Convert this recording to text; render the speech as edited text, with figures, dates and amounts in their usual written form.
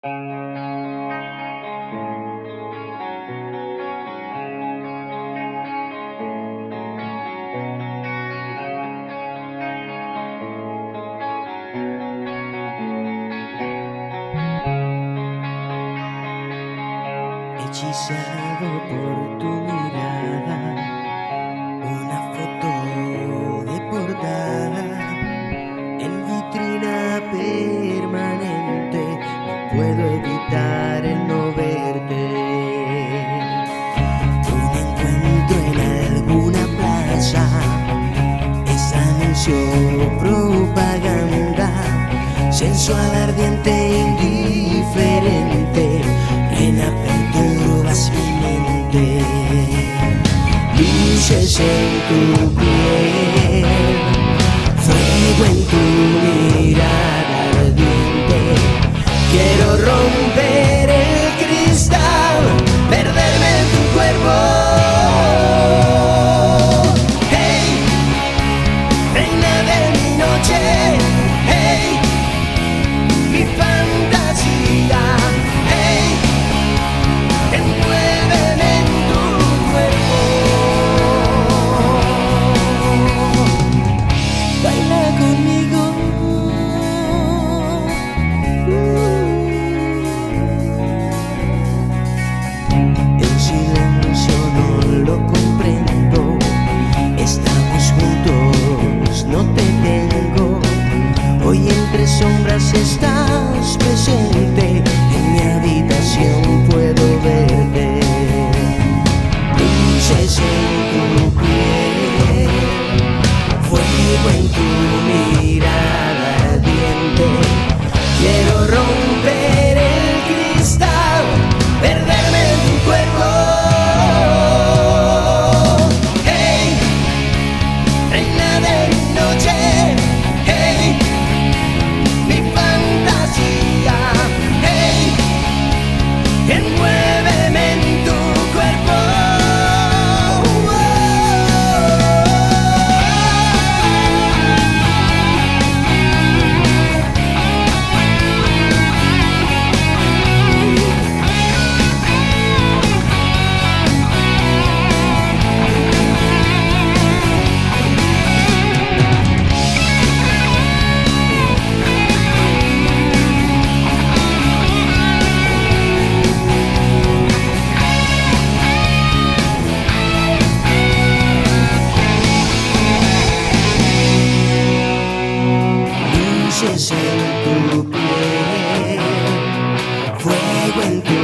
Hechizado por tu mirada, una foto de portada en vitrina permanente, no puedo evitar el no verte. Un encuentro en alguna plaza, es anuncio o propaganda, sensual, ardiente, indiferente, llena perturbas mi mente. Luces en tu piel, fuego en tu mirada ardiente. Quiero romper el cristal, perderme en tu cuerpo. Hey, reina de mi noche. Hey, mi fantasía. Hey, envuélveme en tu cuerpo. Baila conmigo. El silencio no lo comprendo. Estamos juntos, no te tengo. Hoy entre sombras estás presente. En mi habitación puedo verte. Luces en tu piel, fuego en tu mirada ardiente. Quiero romper el cristal, perderme en tu cuerpo. Hey, reina de mi noche. Hey, mi fantasía. Hey, envuélveme en tu cuerpo. Luces en tu piel, fuego en tu